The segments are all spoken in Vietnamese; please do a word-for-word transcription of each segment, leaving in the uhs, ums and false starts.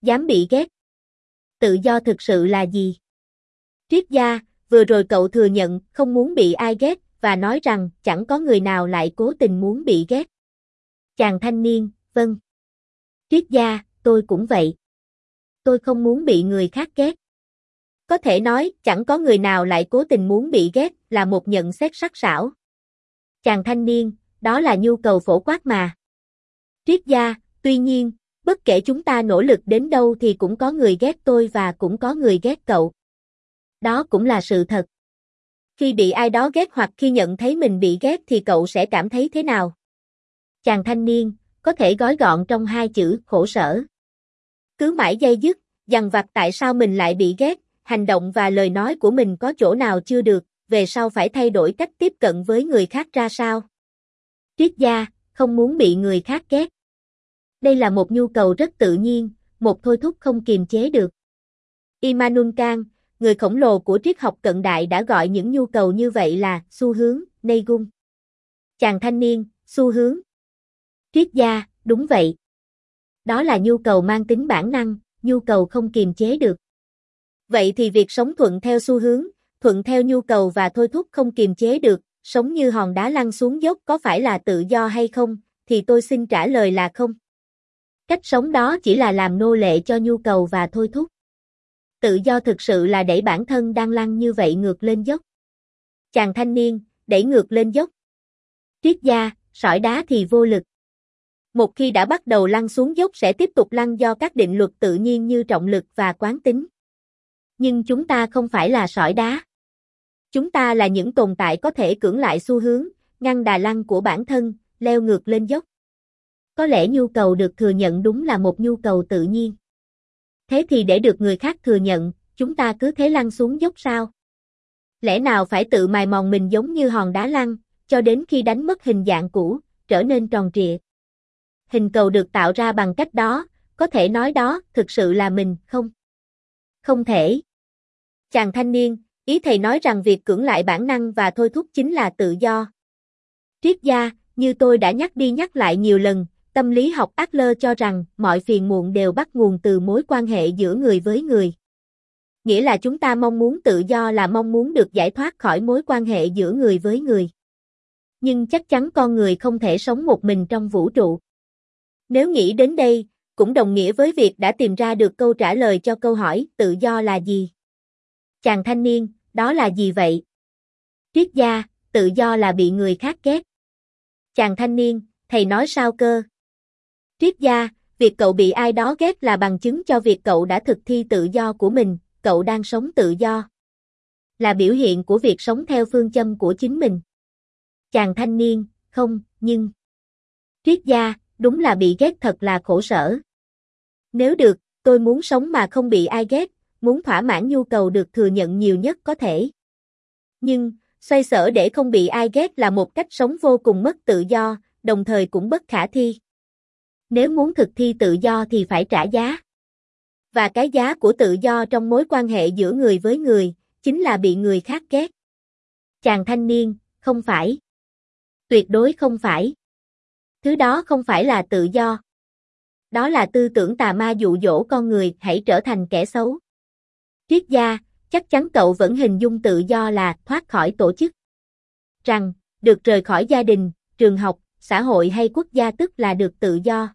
Dám bị ghét. Tự do thực sự là gì? Triết gia, vừa rồi cậu thừa nhận không muốn bị ai ghét và nói rằng chẳng có người nào lại cố tình muốn bị ghét. Chàng thanh niên, vâng. Triết gia, tôi cũng vậy. Tôi không muốn bị người khác ghét. Có thể nói chẳng có người nào lại cố tình muốn bị ghét là một nhận xét sắc sảo. Chàng thanh niên, đó là nhu cầu phổ quát mà. Triết gia, tuy nhiên, bất kể chúng ta nỗ lực đến đâu thì cũng có người ghét tôi và cũng có người ghét cậu. Đó cũng là sự thật. Khi bị ai đó ghét hoặc khi nhận thấy mình bị ghét thì cậu sẽ cảm thấy thế nào? Chàng thanh niên, có thể gói gọn trong hai chữ khổ sở. Cứ mãi day dứt, dằn vặt tại sao mình lại bị ghét, hành động và lời nói của mình có chỗ nào chưa được, về sau phải thay đổi cách tiếp cận với người khác ra sao? Triết gia, không muốn bị người khác ghét. Đây là một nhu cầu rất tự nhiên, một thôi thúc không kiềm chế được. Immanuel Kant, người khổng lồ của triết học cận đại đã gọi những nhu cầu như vậy là xu hướng, Neigung. Chàng thanh niên, xu hướng. Triết gia, đúng vậy. Đó là nhu cầu mang tính bản năng, nhu cầu không kiềm chế được. Vậy thì việc sống thuận theo xu hướng, thuận theo nhu cầu và thôi thúc không kiềm chế được, sống như hòn đá lăn xuống dốc có phải là tự do hay không, thì tôi xin trả lời là không. Cách sống đó chỉ là làm nô lệ cho nhu cầu và thôi thúc. Tự do thực sự là đẩy bản thân đang lăn như vậy ngược lên dốc. Chàng thanh niên, đẩy ngược lên dốc. Triết gia, sỏi đá thì vô lực. Một khi đã bắt đầu lăn xuống dốc sẽ tiếp tục lăn do các định luật tự nhiên như trọng lực và quán tính. Nhưng chúng ta không phải là sỏi đá. Chúng ta là những tồn tại có thể cưỡng lại xu hướng, ngăn đà lăn của bản thân, leo ngược lên dốc. Có lẽ nhu cầu được thừa nhận đúng là một nhu cầu tự nhiên. Thế thì để được người khác thừa nhận, chúng ta cứ thế lăn xuống dốc sao? Lẽ nào phải tự mài mòn mình giống như hòn đá lăn, cho đến khi đánh mất hình dạng cũ, trở nên tròn trịa? Hình cầu được tạo ra bằng cách đó, có thể nói đó thực sự là mình không? Không thể. Chàng thanh niên, ý thầy nói rằng việc cưỡng lại bản năng và thôi thúc chính là tự do. Triết gia, như tôi đã nhắc đi nhắc lại nhiều lần, tâm lý học Adler cho rằng mọi phiền muộn đều bắt nguồn từ mối quan hệ giữa người với người. Nghĩa là chúng ta mong muốn tự do là mong muốn được giải thoát khỏi mối quan hệ giữa người với người. Nhưng chắc chắn con người không thể sống một mình trong vũ trụ. Nếu nghĩ đến đây, cũng đồng nghĩa với việc đã tìm ra được câu trả lời cho câu hỏi tự do là gì. Chàng thanh niên, đó là gì vậy? Triết gia, tự do là bị người khác ghét. Chàng thanh niên, thầy nói sao cơ? Triết gia, việc cậu bị ai đó ghét là bằng chứng cho việc cậu đã thực thi tự do của mình, cậu đang sống tự do. Là biểu hiện của việc sống theo phương châm của chính mình. Chàng thanh niên, không, nhưng... Triết gia, đúng là bị ghét thật là khổ sở. Nếu được, tôi muốn sống mà không bị ai ghét, muốn thỏa mãn nhu cầu được thừa nhận nhiều nhất có thể. Nhưng, xoay sở để không bị ai ghét là một cách sống vô cùng mất tự do, đồng thời cũng bất khả thi. Nếu muốn thực thi tự do thì phải trả giá. Và cái giá của tự do trong mối quan hệ giữa người với người, chính là bị người khác ghét. Chàng thanh niên, không phải. Tuyệt đối không phải. Thứ đó không phải là tự do. Đó là tư tưởng tà ma dụ dỗ con người hãy trở thành kẻ xấu. Triết gia, chắc chắn cậu vẫn hình dung tự do là thoát khỏi tổ chức. Rằng, được rời khỏi gia đình, trường học, xã hội hay quốc gia tức là được tự do.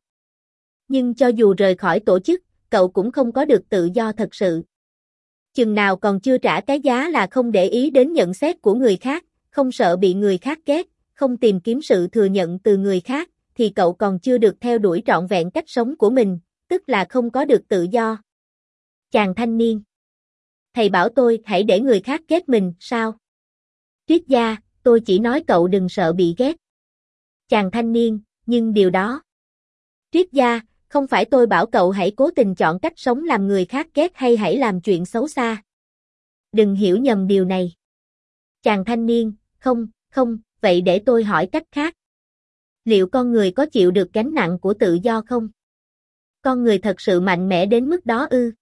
Nhưng cho dù rời khỏi tổ chức, cậu cũng không có được tự do thật sự. Chừng nào còn chưa trả cái giá là không để ý đến nhận xét của người khác, không sợ bị người khác ghét, không tìm kiếm sự thừa nhận từ người khác, thì cậu còn chưa được theo đuổi trọn vẹn cách sống của mình, tức là không có được tự do. Chàng thanh niên. Thầy bảo tôi hãy để người khác ghét mình, sao? Triết gia, tôi chỉ nói cậu đừng sợ bị ghét. Chàng thanh niên, nhưng điều đó. Triết gia, không phải tôi bảo cậu hãy cố tình chọn cách sống làm người khác ghét hay hãy làm chuyện xấu xa. Đừng hiểu nhầm điều này. Chàng thanh niên, không, không, vậy để tôi hỏi cách khác. Liệu con người có chịu được gánh nặng của tự do không? Con người thật sự mạnh mẽ đến mức đó ư?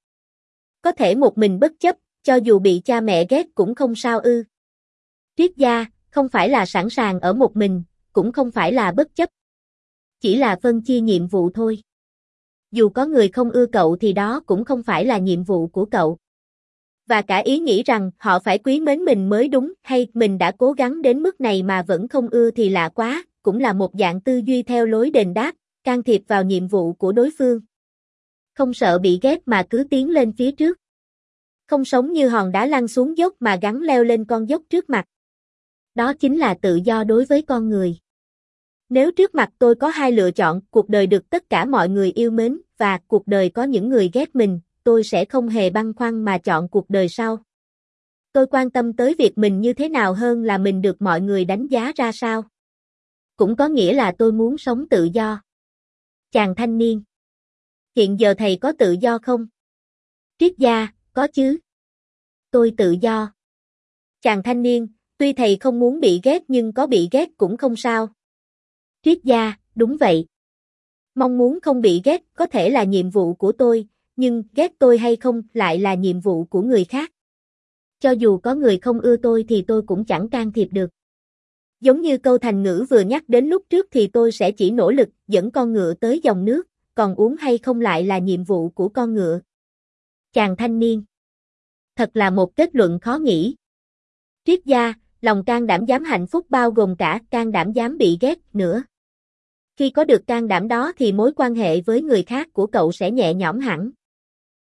Có thể một mình bất chấp, cho dù bị cha mẹ ghét cũng không sao ư? Triết gia, không phải là sẵn sàng ở một mình, cũng không phải là bất chấp. Chỉ là phân chia nhiệm vụ thôi. Dù có người không ưa cậu thì đó cũng không phải là nhiệm vụ của cậu. Và cả ý nghĩ rằng họ phải quý mến mình mới đúng, hay mình đã cố gắng đến mức này mà vẫn không ưa thì lạ quá, cũng là một dạng tư duy theo lối đền đáp, can thiệp vào nhiệm vụ của đối phương. Không sợ bị ghét mà cứ tiến lên phía trước. Không sống như hòn đá lăn xuống dốc mà gắng leo lên con dốc trước mặt. Đó chính là tự do đối với con người. Nếu trước mặt tôi có hai lựa chọn, cuộc đời được tất cả mọi người yêu mến, và cuộc đời có những người ghét mình, tôi sẽ không hề băn khoăn mà chọn cuộc đời sau. Tôi quan tâm tới việc mình như thế nào hơn là mình được mọi người đánh giá ra sao. Cũng có nghĩa là tôi muốn sống tự do. Chàng thanh niên. Hiện giờ thầy có tự do không? Triết gia, có chứ. Tôi tự do. Chàng thanh niên, tuy thầy không muốn bị ghét nhưng có bị ghét cũng không sao. Triết gia, đúng vậy. Mong muốn không bị ghét có thể là nhiệm vụ của tôi, nhưng ghét tôi hay không lại là nhiệm vụ của người khác. Cho dù có người không ưa tôi thì tôi cũng chẳng can thiệp được. Giống như câu thành ngữ vừa nhắc đến lúc trước thì tôi sẽ chỉ nỗ lực dẫn con ngựa tới dòng nước, còn uống hay không lại là nhiệm vụ của con ngựa. Chàng thanh niên. Thật là một kết luận khó nghĩ. Triết gia, lòng can đảm dám hạnh phúc bao gồm cả can đảm dám bị ghét nữa. Khi có được can đảm đó thì mối quan hệ với người khác của cậu sẽ nhẹ nhõm hẳn.